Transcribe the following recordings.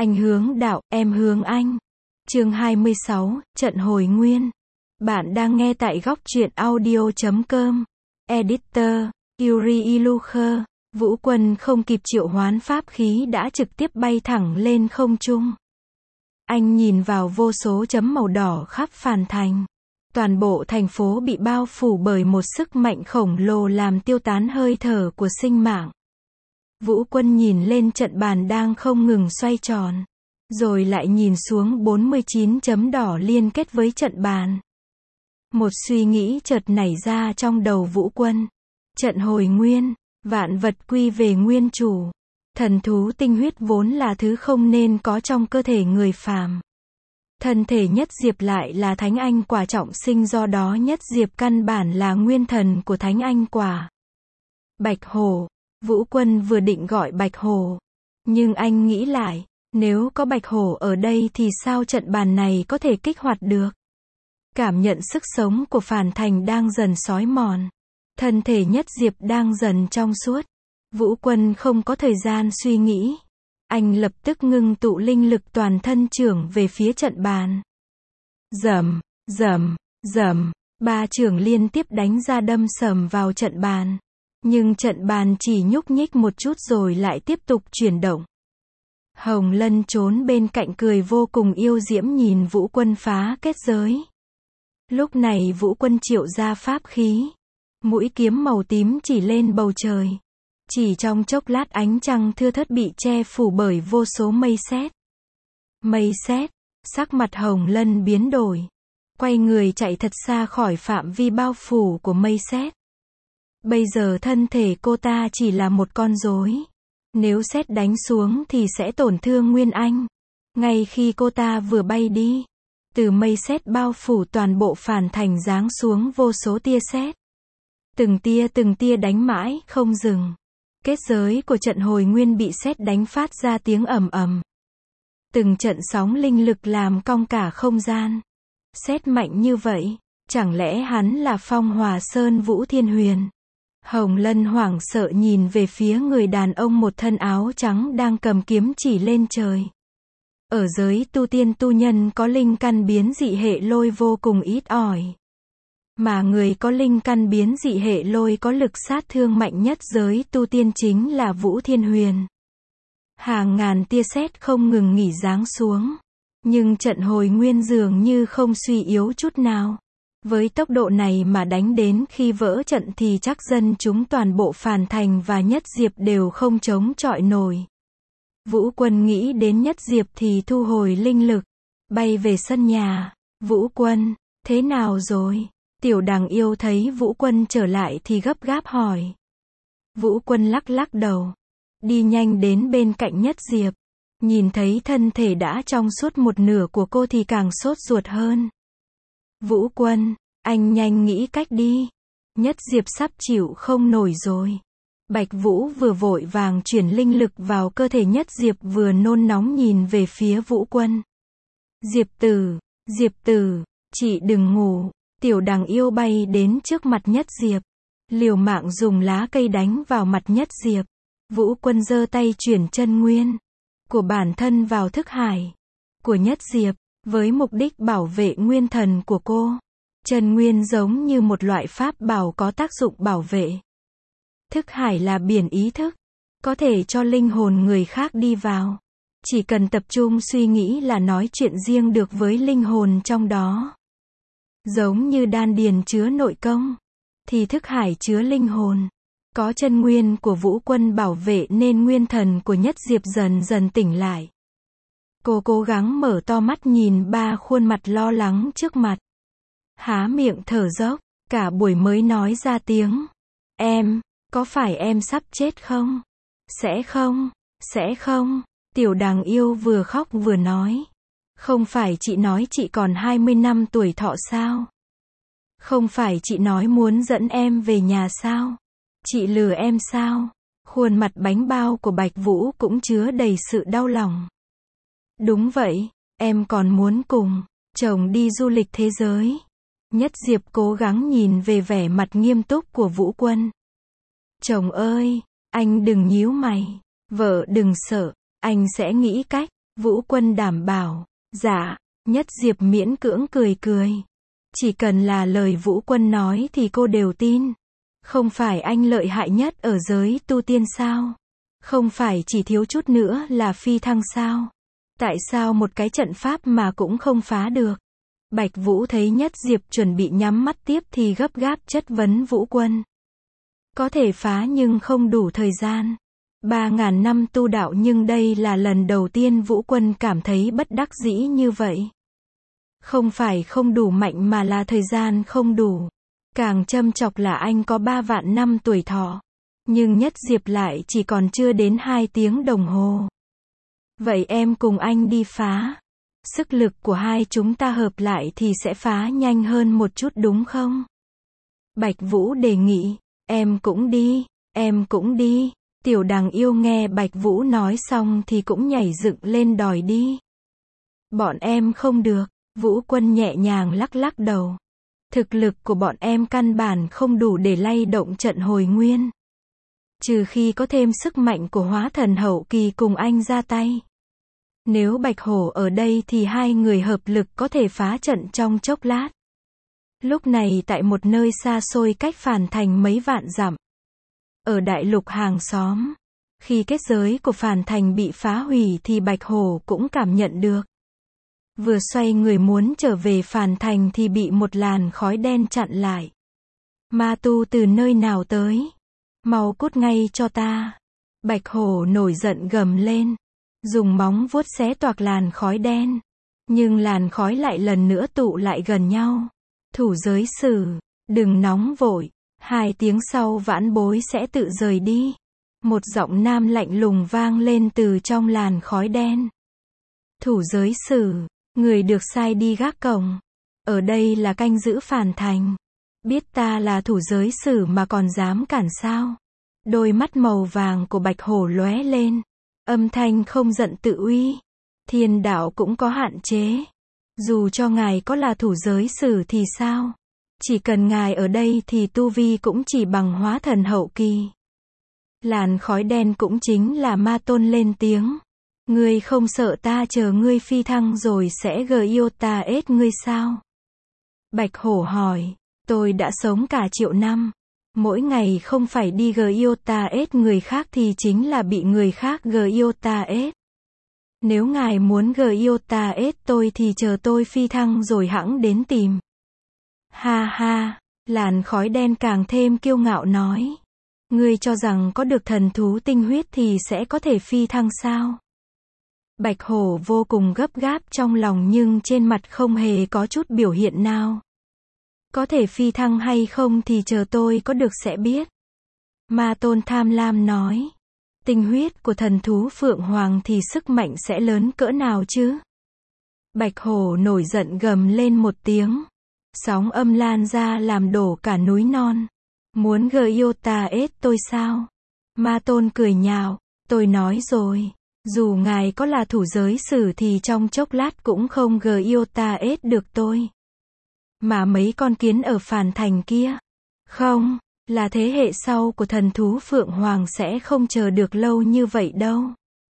Anh hướng đạo, em hướng anh. Chương 26, trận hồi nguyên. Bạn đang nghe tại góc truyện audio.com. Editor, Yuri Ilucher. Vũ Quân không kịp triệu hoán pháp khí đã trực tiếp bay thẳng lên không trung. Anh nhìn vào vô số chấm màu đỏ khắp Phàn Thành. Toàn bộ thành phố bị bao phủ bởi một sức mạnh khổng lồ làm tiêu tán hơi thở của sinh mạng. Vũ Quân nhìn lên trận bàn đang không ngừng xoay tròn. Rồi lại nhìn xuống 49 chấm đỏ liên kết với trận bàn. Một suy nghĩ chợt nảy ra trong đầu Vũ Quân. Trận hồi nguyên, vạn vật quy về nguyên chủ. Thần thú tinh huyết vốn là thứ không nên có trong cơ thể người phàm. Thân thể Nhất Diệp lại là Thánh Anh quả trọng sinh, do đó Nhất Diệp căn bản là nguyên thần của Thánh Anh quả. Bạch Hổ. Vũ Quân vừa định gọi Bạch Hổ. Nhưng anh nghĩ lại, nếu có Bạch Hổ ở đây thì sao trận bàn này có thể kích hoạt được? Cảm nhận sức sống của Phàn Thành đang dần xói mòn. Thân thể Nhất Diệp đang dần trong suốt. Vũ Quân không có thời gian suy nghĩ. Anh lập tức ngưng tụ linh lực toàn thân chưởng về phía trận bàn. Rầm, rầm, rầm, 3 chưởng liên tiếp đánh ra đâm sầm vào trận bàn. Nhưng trận bàn chỉ nhúc nhích một chút rồi lại tiếp tục chuyển động. Hồng Lân trốn bên cạnh cười vô cùng yêu diễm nhìn Vũ Quân phá kết giới. Lúc này Vũ Quân triệu ra pháp khí. Mũi kiếm màu tím chỉ lên bầu trời. Chỉ trong chốc lát ánh trăng thưa thớt bị che phủ bởi vô số mây sét. Mây sét, sắc mặt Hồng Lân biến đổi. Quay người chạy thật xa khỏi phạm vi bao phủ của mây sét. Bây giờ thân thể cô ta chỉ là một con rối. Nếu sét đánh xuống thì sẽ tổn thương Nguyên Anh. Ngay khi cô ta vừa bay đi, từ mây sét bao phủ toàn bộ Phàn Thành giáng xuống vô số tia sét. Từng tia đánh mãi không dừng. Kết giới của trận hồi nguyên bị sét đánh phát ra tiếng ầm ầm. Từng trận sóng linh lực làm cong cả không gian. Sét mạnh như vậy, chẳng lẽ hắn là Phong Hòa Sơn Vũ Thiên Huyền? Hồng Lân hoảng sợ nhìn về phía người đàn ông một thân áo trắng đang cầm kiếm chỉ lên trời. Ở giới tu tiên tu nhân có linh căn biến dị hệ lôi vô cùng ít ỏi. Mà người có linh căn biến dị hệ lôi có lực sát thương mạnh nhất giới tu tiên chính là Vũ Thiên Huyền. Hàng ngàn tia sét không ngừng nghỉ giáng xuống. Nhưng trận hồi nguyên dường như không suy yếu chút nào. Với tốc độ này mà đánh đến khi vỡ trận thì chắc dân chúng toàn bộ Phàn Thành và Nhất Diệp đều không chống chọi nổi. Vũ Quân nghĩ đến Nhất Diệp thì thu hồi linh lực, bay về sân nhà. Vũ Quân, thế nào rồi? Tiểu Đằng Yêu thấy Vũ Quân trở lại thì gấp gáp hỏi. Vũ Quân lắc lắc đầu, đi nhanh đến bên cạnh Nhất Diệp. Nhìn thấy thân thể đã trong suốt một nửa của cô thì càng sốt ruột hơn. Vũ Quân, anh nhanh nghĩ cách đi. Nhất Diệp sắp chịu không nổi rồi. Bạch Vũ vừa vội vàng chuyển linh lực vào cơ thể Nhất Diệp vừa nôn nóng nhìn về phía Vũ Quân. Diệp tử, chị đừng ngủ. Tiểu Đằng Yêu bay đến trước mặt Nhất Diệp. Liều mạng dùng lá cây đánh vào mặt Nhất Diệp. Vũ Quân giơ tay chuyển chân nguyên của bản thân vào thức hải của Nhất Diệp, với mục đích bảo vệ nguyên thần của cô. Chân nguyên giống như một loại pháp bảo có tác dụng bảo vệ. Thức hải là biển ý thức, có thể cho linh hồn người khác đi vào. Chỉ cần tập trung suy nghĩ là nói chuyện riêng được với linh hồn trong đó. Giống như đan điền chứa nội công, thì thức hải chứa linh hồn. Có chân nguyên của Vũ Quân bảo vệ nên nguyên thần của Nhất Diệp dần dần tỉnh lại. Cô cố gắng mở to mắt nhìn 3 khuôn mặt lo lắng trước mặt. Há miệng thở dốc, cả buổi mới nói ra tiếng. Em, có phải em sắp chết không? Sẽ không. Tiểu Đằng Yêu vừa khóc vừa nói. Không phải chị nói chị còn 20 năm tuổi thọ sao? Không phải chị nói muốn dẫn em về nhà sao? Chị lừa em sao? Khuôn mặt bánh bao của Bạch Vũ cũng chứa đầy sự đau lòng. Đúng vậy, em còn muốn cùng chồng đi du lịch thế giới. Nhất Diệp cố gắng nhìn về vẻ mặt nghiêm túc của Vũ Quân. Chồng ơi, anh đừng nhíu mày. Vợ đừng sợ, anh sẽ nghĩ cách. Vũ Quân đảm bảo. Dạ. Nhất Diệp miễn cưỡng cười cười. Chỉ cần là lời Vũ Quân nói thì cô đều tin. Không phải anh lợi hại nhất ở giới tu tiên sao? Không phải chỉ thiếu chút nữa là phi thăng sao? Tại sao một cái trận pháp mà cũng không phá được? Bạch Vũ thấy Nhất Diệp chuẩn bị nhắm mắt tiếp thì gấp gáp chất vấn Vũ Quân. Có thể phá nhưng không đủ thời gian. 3.000 năm tu đạo nhưng đây là lần đầu tiên Vũ Quân cảm thấy bất đắc dĩ như vậy. Không phải không đủ mạnh mà là thời gian không đủ. Càng châm chọc là anh có 3 vạn năm tuổi thọ. Nhưng Nhất Diệp lại chỉ còn chưa đến 2 tiếng đồng hồ. Vậy em cùng anh đi phá. Sức lực của hai chúng ta hợp lại thì sẽ phá nhanh hơn một chút đúng không? Bạch Vũ đề nghị. Em cũng đi, em cũng đi. Tiểu Đằng Yêu nghe Bạch Vũ nói xong thì cũng nhảy dựng lên đòi đi. Bọn em không được. Vũ Quân nhẹ nhàng lắc lắc đầu. Thực lực của bọn em căn bản không đủ để lay động trận hồi nguyên. Trừ khi có thêm sức mạnh của hóa thần hậu kỳ cùng anh ra tay. Nếu Bạch Hổ ở đây thì hai người hợp lực có thể phá trận trong chốc lát. Lúc này tại một nơi xa xôi cách Phàn Thành mấy vạn dặm. Ở đại lục hàng xóm. Khi kết giới của Phàn Thành bị phá hủy thì Bạch Hổ cũng cảm nhận được. Vừa xoay người muốn trở về Phàn Thành thì bị một làn khói đen chặn lại. Ma tu từ nơi nào tới? Mau cút ngay cho ta. Bạch Hổ nổi giận gầm lên. Dùng móng vuốt xé toạc làn khói đen. Nhưng làn khói lại lần nữa tụ lại gần nhau. Thủ giới sử, đừng nóng vội. 2 tiếng sau vãn bối sẽ tự rời đi. Một giọng nam lạnh lùng vang lên từ trong làn khói đen. Thủ giới sử, người được sai đi gác cổng. Ở đây là canh giữ Phàn Thành. Biết ta là thủ giới sử mà còn dám cản sao? Đôi mắt màu vàng của Bạch Hổ lóe lên. Âm thanh không giận tự uy. Thiên đạo cũng có hạn chế. Dù cho ngài có là thủ giới sử thì sao? Chỉ cần ngài ở đây thì tu vi cũng chỉ bằng hóa thần hậu kỳ. Làn khói đen cũng chính là Ma Tôn lên tiếng. Ngươi không sợ ta chờ ngươi phi thăng rồi sẽ yêu ta ết ngươi sao? Bạch Hổ hỏi. Tôi đã sống cả triệu năm. Mỗi ngày không phải đi yêu ta ết người khác thì chính là bị người khác yêu ta ết. Nếu ngài muốn yêu ta ết tôi thì chờ tôi phi thăng rồi hẵng đến tìm. Ha ha, làn khói đen càng thêm kiêu ngạo nói. Ngươi cho rằng có được thần thú tinh huyết thì sẽ có thể phi thăng sao? Bạch Hổ vô cùng gấp gáp trong lòng nhưng trên mặt không hề có chút biểu hiện nào. Có thể phi thăng hay không thì chờ tôi có được sẽ biết. Ma Tôn tham lam nói. Tinh huyết của thần thú Phượng Hoàng thì sức mạnh sẽ lớn cỡ nào chứ? Bạch Hổ nổi giận gầm lên một tiếng. Sóng âm lan ra làm đổ cả núi non. Muốn yêu ta ết tôi sao? Ma Tôn cười nhạo. Tôi nói rồi. Dù ngài có là thủ giới sử thì trong chốc lát cũng không yêu ta ết được tôi. Mà mấy con kiến ở Phàn Thành kia. Không, là thế hệ sau của thần thú Phượng Hoàng sẽ không chờ được lâu như vậy đâu.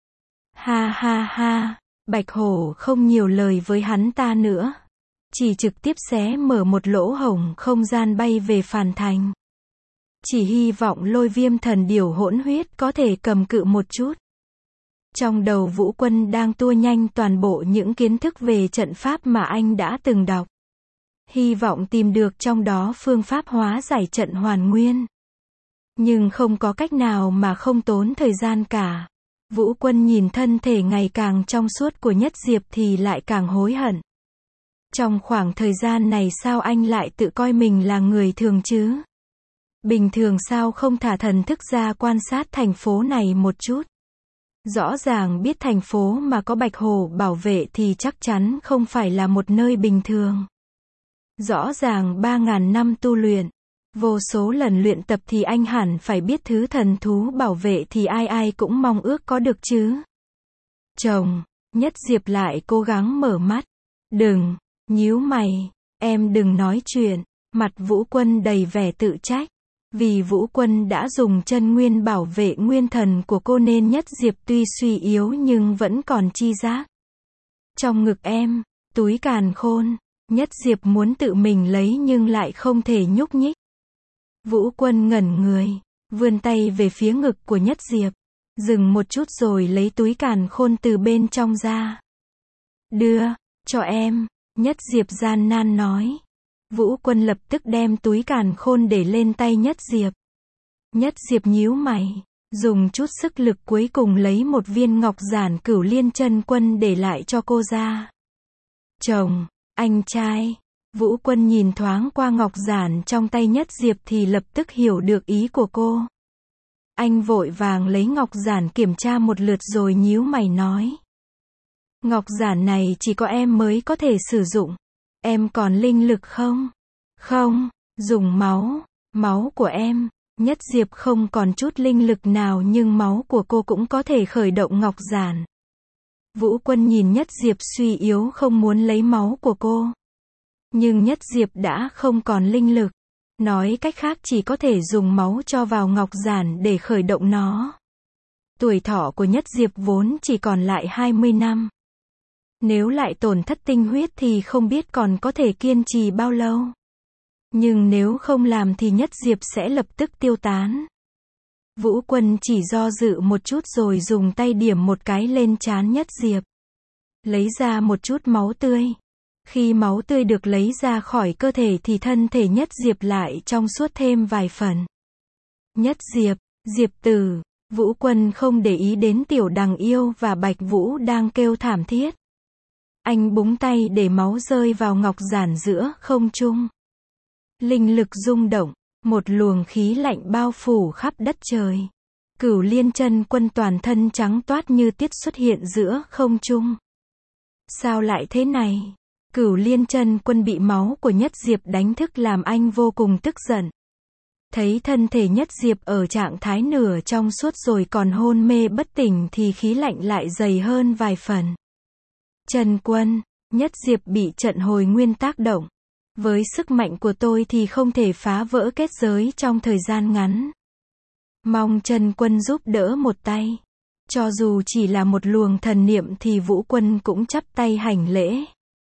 Ha ha ha, Bạch Hổ không nhiều lời với hắn ta nữa. Chỉ trực tiếp xé mở một lỗ hổng không gian bay về Phàn Thành. Chỉ hy vọng Lôi Viêm thần điểu hỗn huyết có thể cầm cự một chút. Trong đầu Vũ Quân đang tua nhanh toàn bộ những kiến thức về trận pháp mà anh đã từng đọc. Hy vọng tìm được trong đó phương pháp hóa giải trận hoàn nguyên. Nhưng không có cách nào mà không tốn thời gian cả. Vũ Quân nhìn thân thể ngày càng trong suốt của Nhất Diệp thì lại càng hối hận. Trong khoảng thời gian này sao anh lại tự coi mình là người thường chứ? Bình thường sao không thả thần thức ra quan sát thành phố này một chút? Rõ ràng biết thành phố mà có Bạch Hổ bảo vệ thì chắc chắn không phải là một nơi bình thường. Rõ ràng 3.000 năm tu luyện, vô số lần luyện tập thì anh hẳn phải biết thứ thần thú bảo vệ thì ai ai cũng mong ước có được chứ. Chồng, Nhất Diệp lại cố gắng mở mắt. Đừng, nhíu mày, em đừng nói chuyện. Mặt Vũ Quân đầy vẻ tự trách. Vì Vũ Quân đã dùng chân nguyên bảo vệ nguyên thần của cô nên Nhất Diệp tuy suy yếu nhưng vẫn còn chi giác. Trong ngực em, túi càn khôn, Nhất Diệp muốn tự mình lấy nhưng lại không thể nhúc nhích. Vũ Quân ngẩn người, vươn tay về phía ngực của Nhất Diệp, dừng một chút rồi lấy túi càn khôn từ bên trong ra. Đưa, cho em, Nhất Diệp gian nan nói. Vũ Quân lập tức đem túi càn khôn để lên tay Nhất Diệp. Nhất Diệp nhíu mày, dùng chút sức lực cuối cùng lấy một viên ngọc giản Cửu Liên Chân Quân để lại cho cô ra. Chồng, anh trai. Vũ Quân nhìn thoáng qua ngọc giản trong tay Nhất Diệp thì lập tức hiểu được ý của cô. Anh vội vàng lấy ngọc giản kiểm tra một lượt rồi nhíu mày nói. Ngọc giản này chỉ có em mới có thể sử dụng. Em còn linh lực không? Không, dùng máu. Máu của em. Nhất Diệp không còn chút linh lực nào nhưng máu của cô cũng có thể khởi động ngọc giản. Vũ Quân nhìn Nhất Diệp suy yếu không muốn lấy máu của cô. Nhưng Nhất Diệp đã không còn linh lực. Nói cách khác chỉ có thể dùng máu cho vào ngọc giản để khởi động nó. Tuổi thọ của Nhất Diệp vốn chỉ còn lại 20 năm. Nếu lại tổn thất tinh huyết thì không biết còn có thể kiên trì bao lâu. Nhưng nếu không làm thì Nhất Diệp sẽ lập tức tiêu tán. Vũ Quân chỉ do dự một chút rồi dùng tay điểm một cái lên trán Nhất Diệp. Lấy ra một chút máu tươi. Khi máu tươi được lấy ra khỏi cơ thể thì thân thể Nhất Diệp lại trong suốt thêm vài phần. Nhất Diệp, Diệp Tử. Vũ Quân không để ý đến Tiểu Đằng Yêu và Bạch Vũ đang kêu thảm thiết. Anh búng tay để máu rơi vào ngọc giản giữa không trung. Linh lực rung động, một luồng khí lạnh bao phủ khắp đất trời. Cửu Liên Chân Quân toàn thân trắng toát như tiết xuất hiện giữa không trung. Sao lại thế này? Cửu Liên Chân Quân bị máu của Nhất Diệp đánh thức làm anh vô cùng tức giận. Thấy thân thể Nhất Diệp ở trạng thái nửa trong suốt rồi còn hôn mê bất tỉnh thì khí lạnh lại dày hơn vài phần. Chân Quân, Nhất Diệp bị trận hồi nguyên tác động. Với sức mạnh của tôi thì không thể phá vỡ kết giới trong thời gian ngắn. Mong Chân Quân giúp đỡ một tay. Cho dù chỉ là một luồng thần niệm thì Vũ Quân cũng chắp tay hành lễ.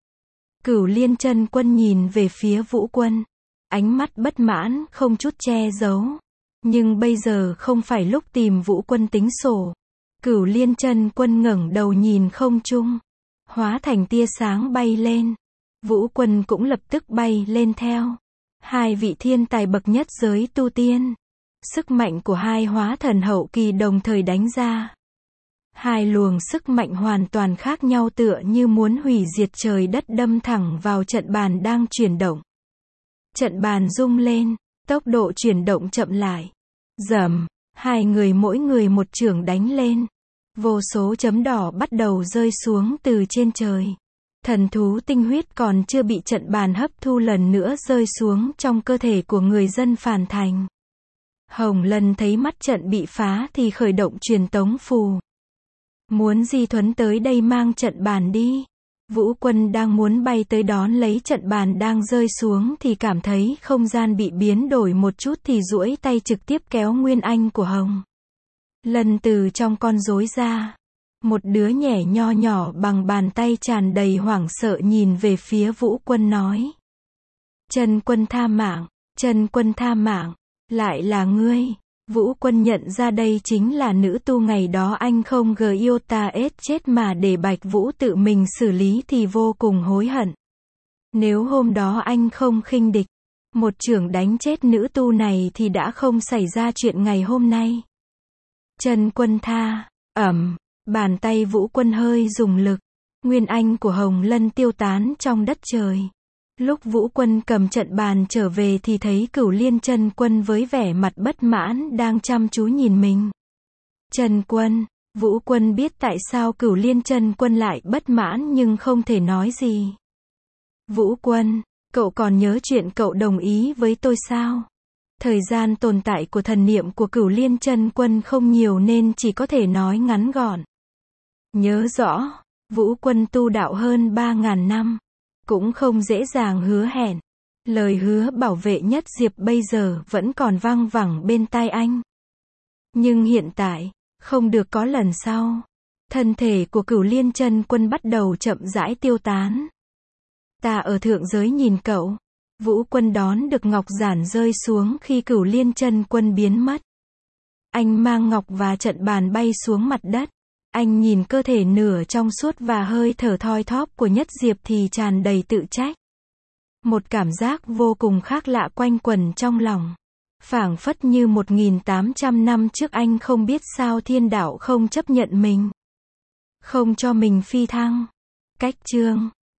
Cửu Liên Chân Quân nhìn về phía Vũ Quân. Ánh mắt bất mãn, không chút che giấu. Nhưng bây giờ không phải lúc tìm Vũ Quân tính sổ. Cửu Liên Chân Quân ngẩng đầu nhìn không trung. Hóa thành tia sáng bay lên. Vũ Quân cũng lập tức bay lên theo. Hai vị thiên tài bậc nhất giới tu tiên. Sức mạnh của hai hóa thần hậu kỳ đồng thời đánh ra. Hai luồng sức mạnh hoàn toàn khác nhau tựa như muốn hủy diệt trời đất đâm thẳng vào trận bàn đang chuyển động. Trận bàn rung lên, tốc độ chuyển động chậm lại. Rầm, hai người mỗi người một chưởng đánh lên. Vô số chấm đỏ bắt đầu rơi xuống từ trên trời. Thần thú tinh huyết còn chưa bị trận bàn hấp thu lần nữa rơi xuống trong cơ thể của người dân Phàn Thành. Hồng Lân thấy mắt trận bị phá thì khởi động truyền tống phù. Muốn Di Thuấn tới đây mang trận bàn đi. Vũ Quân đang muốn bay tới đón lấy trận bàn đang rơi xuống thì cảm thấy không gian bị biến đổi một chút thì duỗi tay trực tiếp kéo Nguyên Anh của Hồng Lân từ trong con rối ra. Một đứa nhẻ nho nhỏ bằng bàn tay tràn đầy hoảng sợ nhìn về phía Vũ Quân nói. Chân Quân tha mạng, Chân Quân tha mạng, lại là ngươi. Vũ Quân nhận ra đây chính là nữ tu ngày đó anh không Giota chết mà để Bạch Vũ tự mình xử lý thì vô cùng hối hận. Nếu hôm đó anh không khinh địch, một chưởng đánh chết nữ tu này thì đã không xảy ra chuyện ngày hôm nay. Chân Quân tha, bàn tay Vũ Quân hơi dùng lực. Nguyên Anh của Hồng Lân tiêu tán trong đất trời. Lúc Vũ Quân cầm trận bàn trở về thì thấy Cửu Liên Chân Quân với vẻ mặt bất mãn đang chăm chú nhìn mình. Chân Quân, Vũ Quân biết tại sao Cửu Liên Chân Quân lại bất mãn nhưng không thể nói gì. Vũ Quân, cậu còn nhớ chuyện cậu đồng ý với tôi sao? Thời gian tồn tại của thần niệm của Cửu Liên Chân Quân không nhiều nên chỉ có thể nói ngắn gọn. Nhớ rõ, Vũ Quân tu đạo hơn 3.000 năm. Cũng không dễ dàng hứa hẹn. Lời hứa bảo vệ Nhất Diệp bây giờ vẫn còn vang vẳng bên tai anh. Nhưng hiện tại, không được có lần sau. Thân thể của Cửu Liên Chân Quân bắt đầu chậm rãi tiêu tán. Ta ở thượng giới nhìn cậu. Vũ Quân đón được ngọc giản rơi xuống khi Cửu Liên Chân Quân biến mất. Anh mang ngọc và trận bàn bay xuống mặt đất. Anh nhìn cơ thể nửa trong suốt và hơi thở thoi thóp của Nhất Diệp thì tràn đầy tự trách. Một cảm giác vô cùng khác lạ quanh quẩn trong lòng. Phảng phất như 1800 năm trước anh không biết sao thiên đạo không chấp nhận mình. Không cho mình phi thăng. Cách chương